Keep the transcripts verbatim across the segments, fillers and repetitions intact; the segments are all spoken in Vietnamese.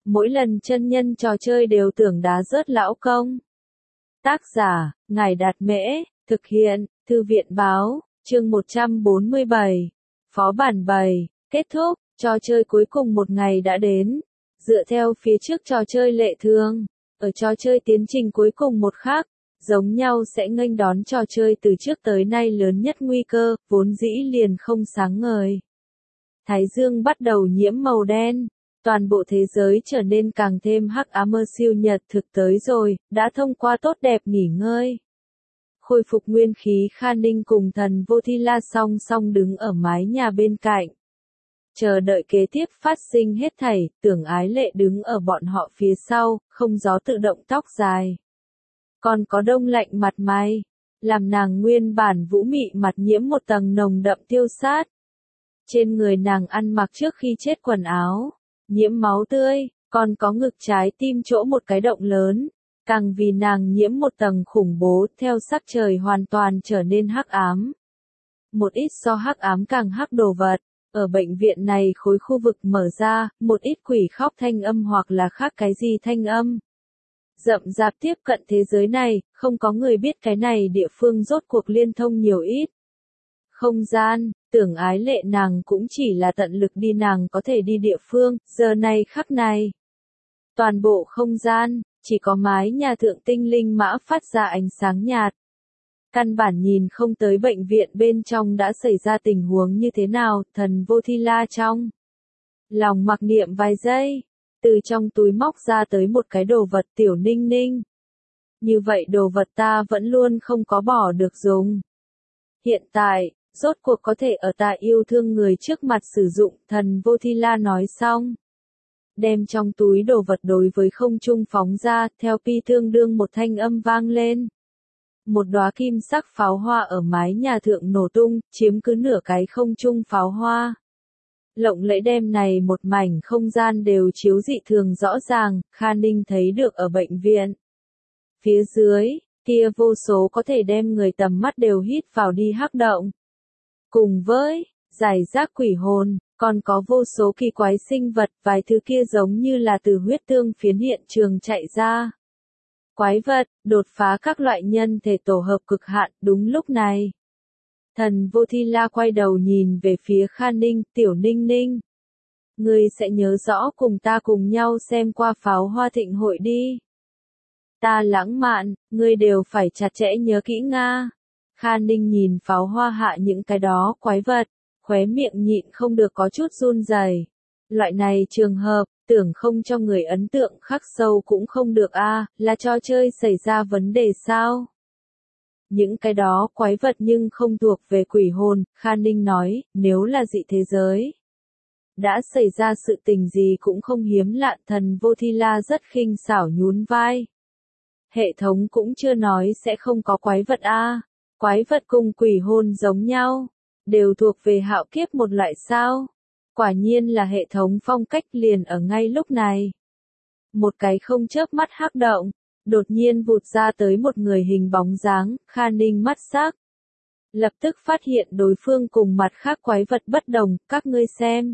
Mỗi lần chân nhân trò chơi đều tưởng đá rớt lão công. Tác giả, Ngài Đạt Mễ, thực hiện, Thư viện Báo, chương một trăm bốn mươi bảy. Phó bản bảy, kết thúc, trò chơi cuối cùng một ngày đã đến. Dựa theo phía trước trò chơi lệ thường, ở trò chơi tiến trình cuối cùng một khắc, giống nhau sẽ nghênh đón trò chơi từ trước tới nay lớn nhất nguy cơ, vốn dĩ liền không sáng ngời. Thái dương bắt đầu nhiễm màu đen. Toàn bộ thế giới trở nên càng thêm hắc ám. Siêu nhật thực tới rồi, đã thông qua tốt đẹp nghỉ ngơi. Khôi phục nguyên khí, Kha Ninh cùng thần Vô Thi La song song đứng ở mái nhà bên cạnh. Chờ đợi kế tiếp phát sinh hết thảy, Tưởng Ái Lệ đứng ở bọn họ phía sau, không gió tự động tóc dài. Còn có đông lạnh mặt mày, làm nàng nguyên bản vũ mị mặt nhiễm một tầng nồng đậm tiêu sát. Trên người nàng ăn mặc trước khi chết quần áo, nhiễm máu tươi, còn có ngực trái tim chỗ một cái động lớn, càng vì nàng nhiễm một tầng khủng bố, theo sắc trời hoàn toàn trở nên hắc ám. Một ít so hắc ám càng hắc đồ vật, ở bệnh viện này khối khu vực mở ra, một ít quỷ khóc thanh âm hoặc là khác cái gì thanh âm. Rậm rạp tiếp cận thế giới này, không có người biết cái này địa phương rốt cuộc liên thông nhiều ít. Không gian, Tưởng Ái Lệ nàng cũng chỉ là tận lực đi nàng có thể đi địa phương, giờ này khắc này. Toàn bộ không gian, chỉ có mái nhà thượng tinh linh mã phát ra ánh sáng nhạt. Căn bản nhìn không tới bệnh viện bên trong đã xảy ra tình huống như thế nào, thần Vô Thi La trong lòng mặc niệm vài giây, từ trong túi móc ra tới một cái đồ vật. Tiểu Ninh Ninh. Như vậy đồ vật ta vẫn luôn không có bỏ được dùng. Hiện tại, rốt cuộc có thể ở ta yêu thương người trước mặt sử dụng, thần Vô Thi La nói xong. Đem trong túi đồ vật đối với không trung phóng ra, theo pi tương đương một thanh âm vang lên. Một đóa kim sắc pháo hoa ở mái nhà thượng nổ tung, chiếm cứ nửa cái không trung pháo hoa. Lộng lẫy đem này một mảnh không gian đều chiếu dị thường rõ ràng, Kha Ninh thấy được ở bệnh viện. Phía dưới, kia vô số có thể đem người tầm mắt đều hít vào đi hắc động. Cùng với, giải rác quỷ hồn, còn có vô số kỳ quái sinh vật, vài thứ kia giống như là từ huyết tương phiến hiện trường chạy ra. Quái vật, đột phá các loại nhân thể tổ hợp cực hạn, đúng lúc này. Thần Vô Thi La quay đầu nhìn về phía Kha Ninh, Tiểu Ninh Ninh. Ngươi sẽ nhớ rõ cùng ta cùng nhau xem qua pháo hoa thịnh hội đi. Ta lãng mạn, ngươi đều phải chặt chẽ nhớ kỹ Nga. Kha Ninh nhìn pháo hoa hạ những cái đó quái vật, khóe miệng nhịn không được có chút run rẩy. Loại này trường hợp, tưởng không cho người ấn tượng khắc sâu cũng không được a, à, là trò chơi xảy ra vấn đề sao? Những cái đó quái vật nhưng không thuộc về quỷ hồn, Kha Ninh nói, nếu là dị thế giới. Đã xảy ra sự tình gì cũng không hiếm lạ, thần Vô Thi La rất khinh xảo nhún vai. Hệ thống cũng chưa nói sẽ không có quái vật a. À. Quái vật cùng quỷ hồn giống nhau, đều thuộc về hạo kiếp một loại sao. Quả nhiên là hệ thống phong cách liền ở ngay lúc này. Một cái không chớp mắt hắc động, đột nhiên vụt ra tới một người hình bóng dáng, Kha Ninh mắt sắc. Lập tức phát hiện đối phương cùng mặt khác quái vật bất đồng, các ngươi xem.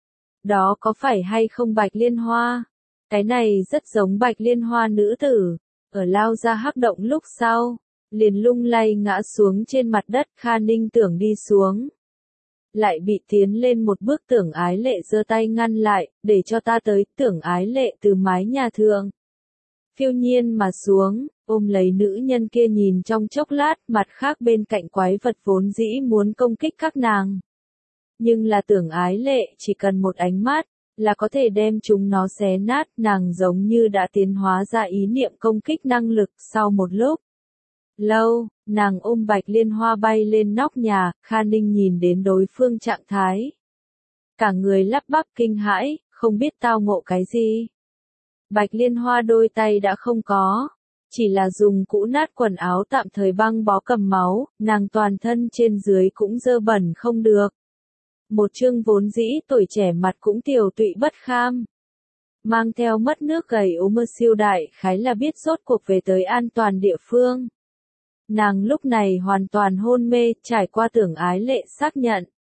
Đó có phải hay không Bạch Liên Hoa? Cái này rất giống Bạch Liên Hoa nữ tử, ở lao ra hắc động lúc sau. Liền lung lay ngã xuống trên mặt đất. Kha Ninh tưởng đi xuống, lại bị tiến lên một bước Tưởng Ái Lệ giơ tay ngăn lại, để cho ta tới. Tưởng Ái Lệ từ mái nhà thượng phiêu nhiên mà xuống, ôm lấy nữ nhân kia nhìn trong chốc lát, mặt khác bên cạnh quái vật vốn dĩ muốn công kích các nàng. Nhưng là Tưởng Ái Lệ chỉ cần một ánh mắt, là có thể đem chúng nó xé nát, nàng giống như đã tiến hóa ra ý niệm công kích năng lực. Sau một lúc lâu, nàng ôm Bạch Liên Hoa bay lên nóc nhà, Kha Ninh nhìn đến đối phương trạng thái. Cả người lắp bắp kinh hãi, không biết tao ngộ cái gì. Bạch Liên Hoa đôi tay đã không có, chỉ là dùng cũ nát quần áo tạm thời băng bó cầm máu, nàng toàn thân trên dưới cũng dơ bẩn không được. Một chương vốn dĩ tuổi trẻ mặt cũng tiều tụy bất kham. Mang theo mất nước gầy ốm siêu đại khái là biết rốt cuộc về tới an toàn địa phương. Nàng lúc này hoàn toàn hôn mê, trải qua Tưởng Ái Lệ xác nhận.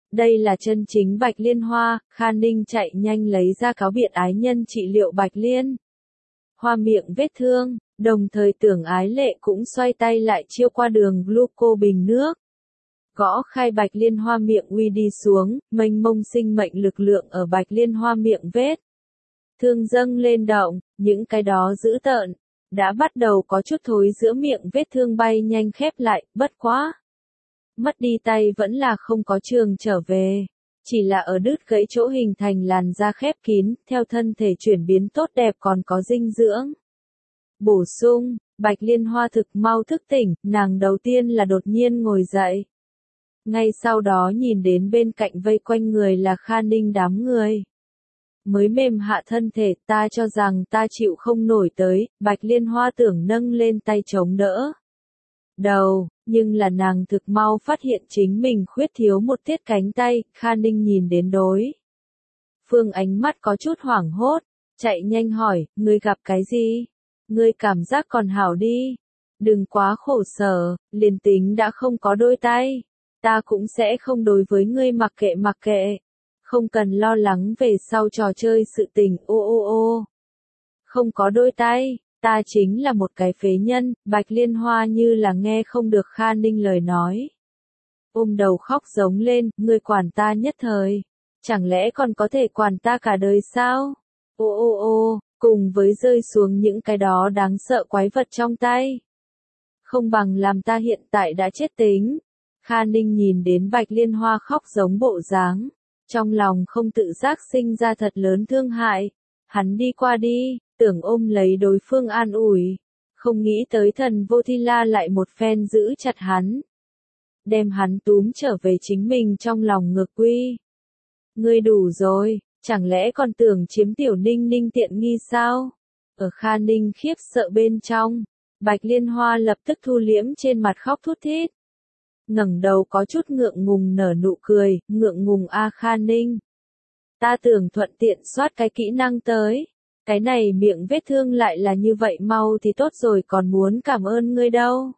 Đây là chân chính Bạch Liên Hoa, Kha Ninh chạy nhanh lấy ra cáo biện ái nhân trị liệu Bạch Liên Hoa miệng vết thương, đồng thời Tưởng Ái Lệ cũng xoay tay lại chiêu qua đường gluco bình nước. Gõ khai Bạch Liên Hoa miệng uy đi xuống, mênh mông sinh mệnh lực lượng ở Bạch Liên Hoa miệng vết thương dâng lên động, những cái đó dữ tợn, đã bắt đầu có chút thối giữa miệng vết thương bay nhanh khép lại, bất quá. Mất đi tay vẫn là không có trường trở về, chỉ là ở đứt gãy chỗ hình thành làn da khép kín, theo thân thể chuyển biến tốt đẹp còn có dinh dưỡng. Bổ sung, Bạch Liên Hoa thực mau thức tỉnh, nàng đầu tiên là đột nhiên ngồi dậy. Ngay sau đó nhìn đến bên cạnh vây quanh người là Kha Ninh đám người. Mới mềm hạ thân thể, ta cho rằng ta chịu không nổi tới, Bạch Liên Hoa tưởng nâng lên tay chống đỡ đầu, nhưng là nàng thực mau phát hiện chính mình khuyết thiếu một tiết cánh tay, Kha Ninh nhìn đến đối phương ánh mắt có chút hoảng hốt, chạy nhanh hỏi, ngươi gặp cái gì? Ngươi cảm giác còn hảo đi, đừng quá khổ sở, liền tính đã không có đôi tay, ta cũng sẽ không đối với ngươi mặc kệ mặc kệ, không cần lo lắng về sau trò chơi sự tình, ô ô ô. Không có đôi tay, ta chính là một cái phế nhân, Bạch Liên Hoa như là nghe không được Kha Ninh lời nói. Ôm đầu khóc giống lên, ngươi quản ta nhất thời, chẳng lẽ còn có thể quản ta cả đời sao? Ô ô ô, cùng với rơi xuống những cái đó đáng sợ quái vật trong tay. Không bằng làm ta hiện tại đã chết tính. Kha Ninh nhìn đến Bạch Liên Hoa khóc giống bộ dáng, trong lòng không tự giác sinh ra thật lớn thương hại. Hắn đi qua đi, tưởng ôm lấy đối phương an ủi, không nghĩ tới Thần Vô Thi La lại một phen giữ chặt hắn, đem hắn túm trở về chính mình trong lòng ngược quy. Ngươi đủ rồi, chẳng lẽ còn tưởng chiếm Tiểu Ninh Ninh tiện nghi sao? Ở Kha Ninh khiếp sợ bên trong, Bạch Liên Hoa lập tức thu liễm trên mặt khóc thút thít. Ngẩng đầu có chút ngượng ngùng nở nụ cười, ngượng ngùng a Kha Ninh. Ta tưởng thuận tiện soát cái kỹ năng tới. Cái này miệng vết thương lại là như vậy mau thì tốt rồi, còn muốn cảm ơn ngươi đâu.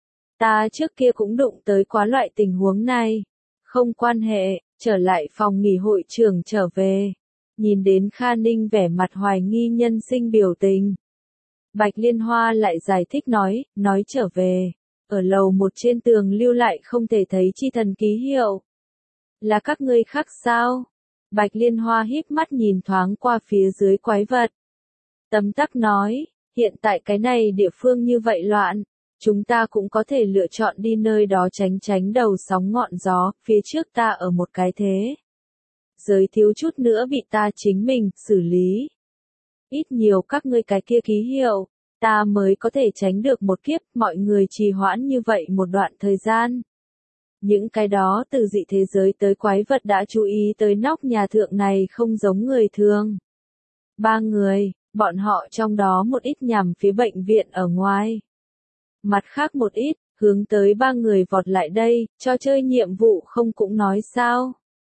Ta trước kia cũng đụng tới quá loại tình huống này. Không quan hệ, trở lại phòng nghỉ hội trưởng trở về. Nhìn đến Kha Ninh vẻ mặt hoài nghi nhân sinh biểu tình. Bạch Liên Hoa lại giải thích nói, nói trở về. Ở lầu một trên tường lưu lại không thể thấy chi thần ký hiệu. Là các ngươi khác sao? Bạch Liên Hoa híp mắt nhìn thoáng qua phía dưới quái vật. Tấm tắc nói, hiện tại cái này địa phương như vậy loạn, chúng ta cũng có thể lựa chọn đi nơi đó tránh tránh đầu sóng ngọn gió, phía trước ta ở một cái thế. Giới thiếu chút nữa bị ta chính mình xử lý. Ít nhiều các ngươi cái kia ký hiệu, ta mới có thể tránh được một kiếp, mọi người trì hoãn như vậy một đoạn thời gian. Những cái đó từ dị thế giới tới quái vật đã chú ý tới nóc nhà thượng này không giống người thường. Ba người, bọn họ trong đó một ít nhằm phía bệnh viện ở ngoài. Mặt khác một ít, hướng tới ba người vọt lại đây, cho chơi nhiệm vụ không cũng nói sao.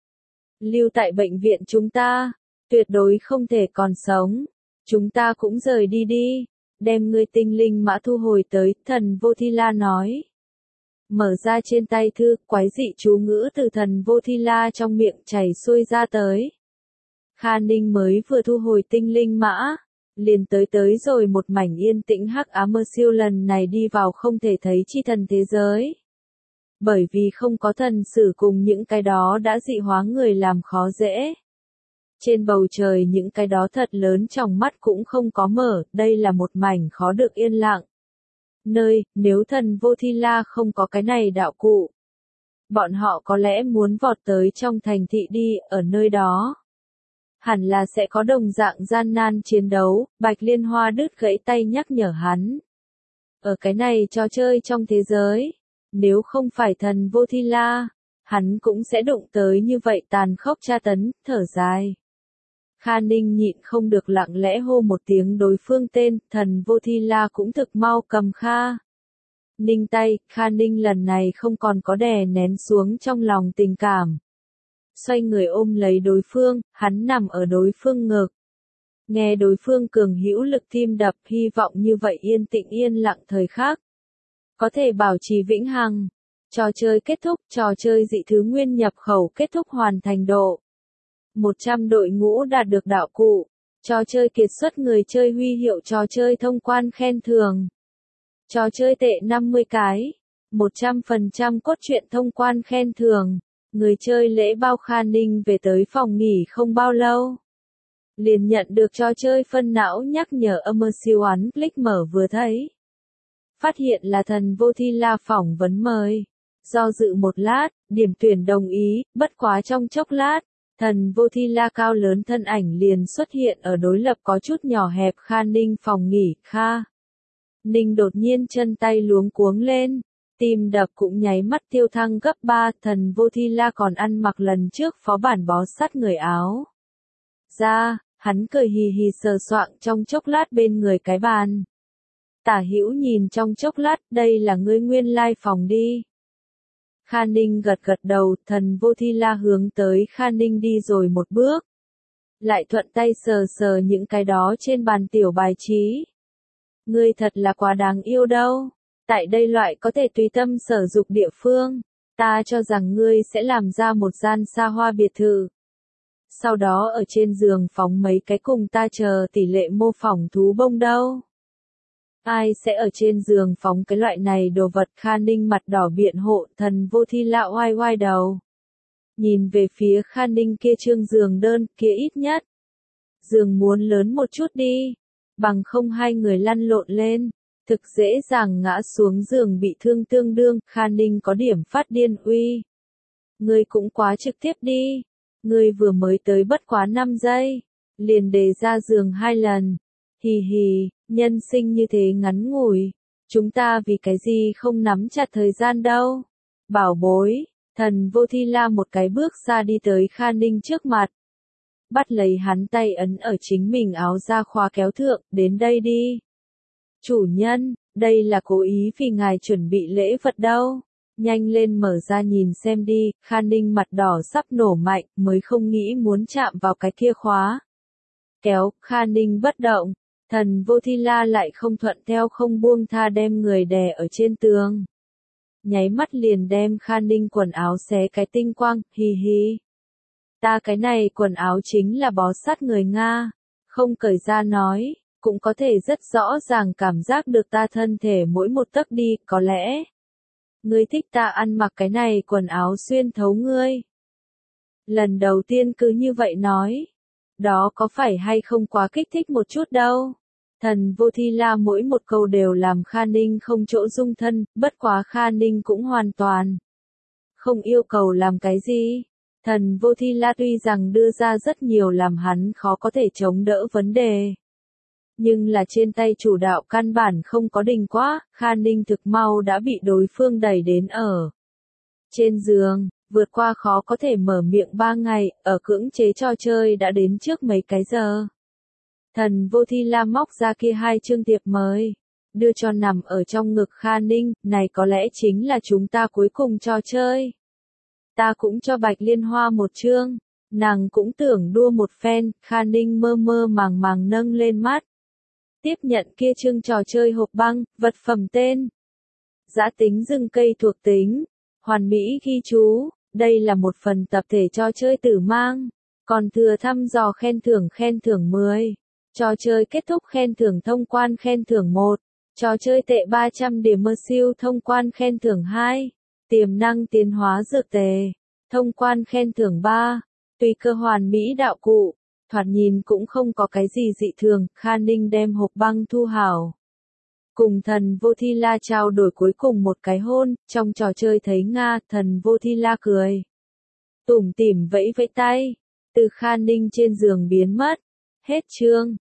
Lưu tại bệnh viện chúng ta, tuyệt đối không thể còn sống. Chúng ta cũng rời đi đi, đem ngươi tinh linh mã thu hồi tới, Thần Vô Thi La nói. Mở ra trên tay thư, quái dị chú ngữ từ Thần Vô Thi La trong miệng chảy xuôi ra tới. Kha Ninh mới vừa thu hồi tinh linh mã, liền tới tới rồi một mảnh yên tĩnh hắc ám mơ siêu lần này đi vào không thể thấy chi thần thế giới. Bởi vì không có thần sử cùng những cái đó đã dị hóa người làm khó dễ. Trên bầu trời những cái đó thật lớn trong mắt cũng không có mở, đây là một mảnh khó được yên lặng. Nơi, nếu Thần Vô Thi La không có cái này đạo cụ, bọn họ có lẽ muốn vọt tới trong thành thị đi, ở nơi đó. Hẳn là sẽ có đồng dạng gian nan chiến đấu, Bạch Liên Hoa đứt gãy tay nhắc nhở hắn. Ở cái này trò chơi trong thế giới, nếu không phải Thần Vô Thi La, hắn cũng sẽ đụng tới như vậy tàn khốc tra tấn, thở dài. Kha Ninh nhịn không được lặng lẽ hô một tiếng đối phương tên, Thần Vô Thi La cũng thực mau cầm Kha Ninh tay, Kha Ninh lần này không còn có đè nén xuống trong lòng tình cảm. Xoay người ôm lấy đối phương, hắn nằm ở đối phương ngực. Nghe đối phương cường hữu lực tim đập, hy vọng như vậy yên tĩnh yên lặng thời khắc. Có thể bảo trì vĩnh hằng. Trò chơi kết thúc, trò chơi dị thứ nguyên nhập khẩu kết thúc hoàn thành độ. một trăm đội ngũ đạt được đạo cụ. Trò chơi kiệt xuất người chơi huy hiệu trò chơi thông quan khen thưởng. Trò chơi tệ năm mươi cái. một trăm phần trăm cốt truyện thông quan khen thưởng. Người chơi lễ bao Kha Ninh về tới phòng nghỉ không bao lâu. Liền nhận được trò chơi phân não nhắc nhở âm siêu ấn click mở vừa thấy. Phát hiện là thần vô thi la phỏng vấn mời. Do dự một lát, điểm tuyển đồng ý, bất quá trong chốc lát, thần vô thi la cao lớn thân ảnh liền xuất hiện ở đối lập có chút nhỏ hẹp Kha Ninh phòng nghỉ. Kha Ninh đột nhiên chân tay luống cuống lên, tim đập cũng nháy mắt tiêu thăng gấp ba, thần vô thi la còn ăn mặc lần trước phó bản bó sắt người áo. Ra, hắn cười hì hì sờ soạng trong chốc lát bên người cái bàn. Tả Hữu nhìn trong chốc lát, đây là ngươi nguyên lai phòng đi. Kha Ninh gật gật đầu, thần vô thi la hướng tới Kha Ninh đi rồi một bước. Lại thuận tay sờ sờ những cái đó trên bàn tiểu bài trí. Ngươi thật là quá đáng yêu đâu. Tại đây loại có thể tùy tâm sở dục địa phương, ta cho rằng ngươi sẽ làm ra một gian xa hoa biệt thự. Sau đó ở trên giường phóng mấy cái cùng ta chờ tỷ lệ mô phỏng thú bông đâu. Ai sẽ ở trên giường phóng cái loại này đồ vật? Kha Ninh mặt đỏ biện hộ, thần vô thi la oai oai đầu. Nhìn về phía Kha Ninh kia trương giường đơn, kia ít nhất. Giường muốn lớn một chút đi, bằng không hai người lăn lộn lên, thực dễ dàng ngã xuống giường bị thương tương đương. Kha Ninh có điểm phát điên uy. Ngươi cũng quá trực tiếp đi, ngươi vừa mới tới bất quá năm giây, liền đề ra giường hai lần. Hì hì, nhân sinh như thế ngắn ngủi, chúng ta vì cái gì không nắm chặt thời gian đâu. Bảo bối, thần vô thi la một cái bước xa đi tới Kha Ninh trước mặt. Bắt lấy hắn tay ấn ở chính mình áo da khóa kéo thượng, đến đây đi. Chủ nhân, đây là cố ý vì ngài chuẩn bị lễ vật đâu. Nhanh lên mở ra nhìn xem đi. Kha Ninh mặt đỏ sắp nổ mạnh, mới không nghĩ muốn chạm vào cái kia khóa. Kéo, Kha Ninh bất động. Thần vô thi la lại không thuận theo không buông tha đem người đè ở trên tường. Nháy mắt liền đem Kha Ninh quần áo xé cái tinh quang, hì hì. Ta cái này quần áo chính là bó sát người Nga, không cởi ra nói, cũng có thể rất rõ ràng cảm giác được ta thân thể mỗi một tấc đi, có lẽ. Ngươi thích ta ăn mặc cái này quần áo xuyên thấu ngươi. Lần đầu tiên cứ như vậy nói, đó có phải hay không quá kích thích một chút đâu. Thần vô thi la mỗi một câu đều làm Kha Ninh không chỗ dung thân, bất quá Kha Ninh cũng hoàn toàn không yêu cầu làm cái gì. Thần vô thi la tuy rằng đưa ra rất nhiều làm hắn khó có thể chống đỡ vấn đề. Nhưng là trên tay chủ đạo căn bản không có đình quá, Kha Ninh thực mau đã bị đối phương đẩy đến ở trên giường, vượt qua khó có thể mở miệng ba ngày, ở cưỡng chế trò chơi đã đến trước mấy cái giờ. Thần vô thi la móc ra kia hai chương thiệp mời, đưa cho nằm ở trong ngực Kha Ninh, này có lẽ chính là chúng ta cuối cùng trò chơi. Ta cũng cho Bạch Liên Hoa một chương, nàng cũng tưởng đua một phen. Kha Ninh mơ mơ màng màng nâng lên mắt. Tiếp nhận kia chương trò chơi hộp băng, vật phẩm tên. Giã tính rừng cây thuộc tính. Hoàn mỹ ghi chú, đây là một phần tập thể trò chơi tử mang. Còn thừa thăm dò khen thưởng khen thưởng mười. Trò chơi kết thúc khen thưởng thông quan khen thưởng một. Trò chơi tệ ba trăm điểm mơ siêu thông quan khen thưởng hai. Tiềm năng tiến hóa dược tề. Thông quan khen thưởng ba. Tùy cơ hoàn mỹ đạo cụ. Thoạt nhìn cũng không có cái gì dị thường. Kha Ninh đem hộp băng thu hảo. Cùng thần vô thi la trao đổi cuối cùng một cái hôn. Trong trò chơi thấy Nga, thần vô thi la cười. Tủm tỉm vẫy vẫy tay. Từ Kha Ninh trên giường biến mất. Hết chương.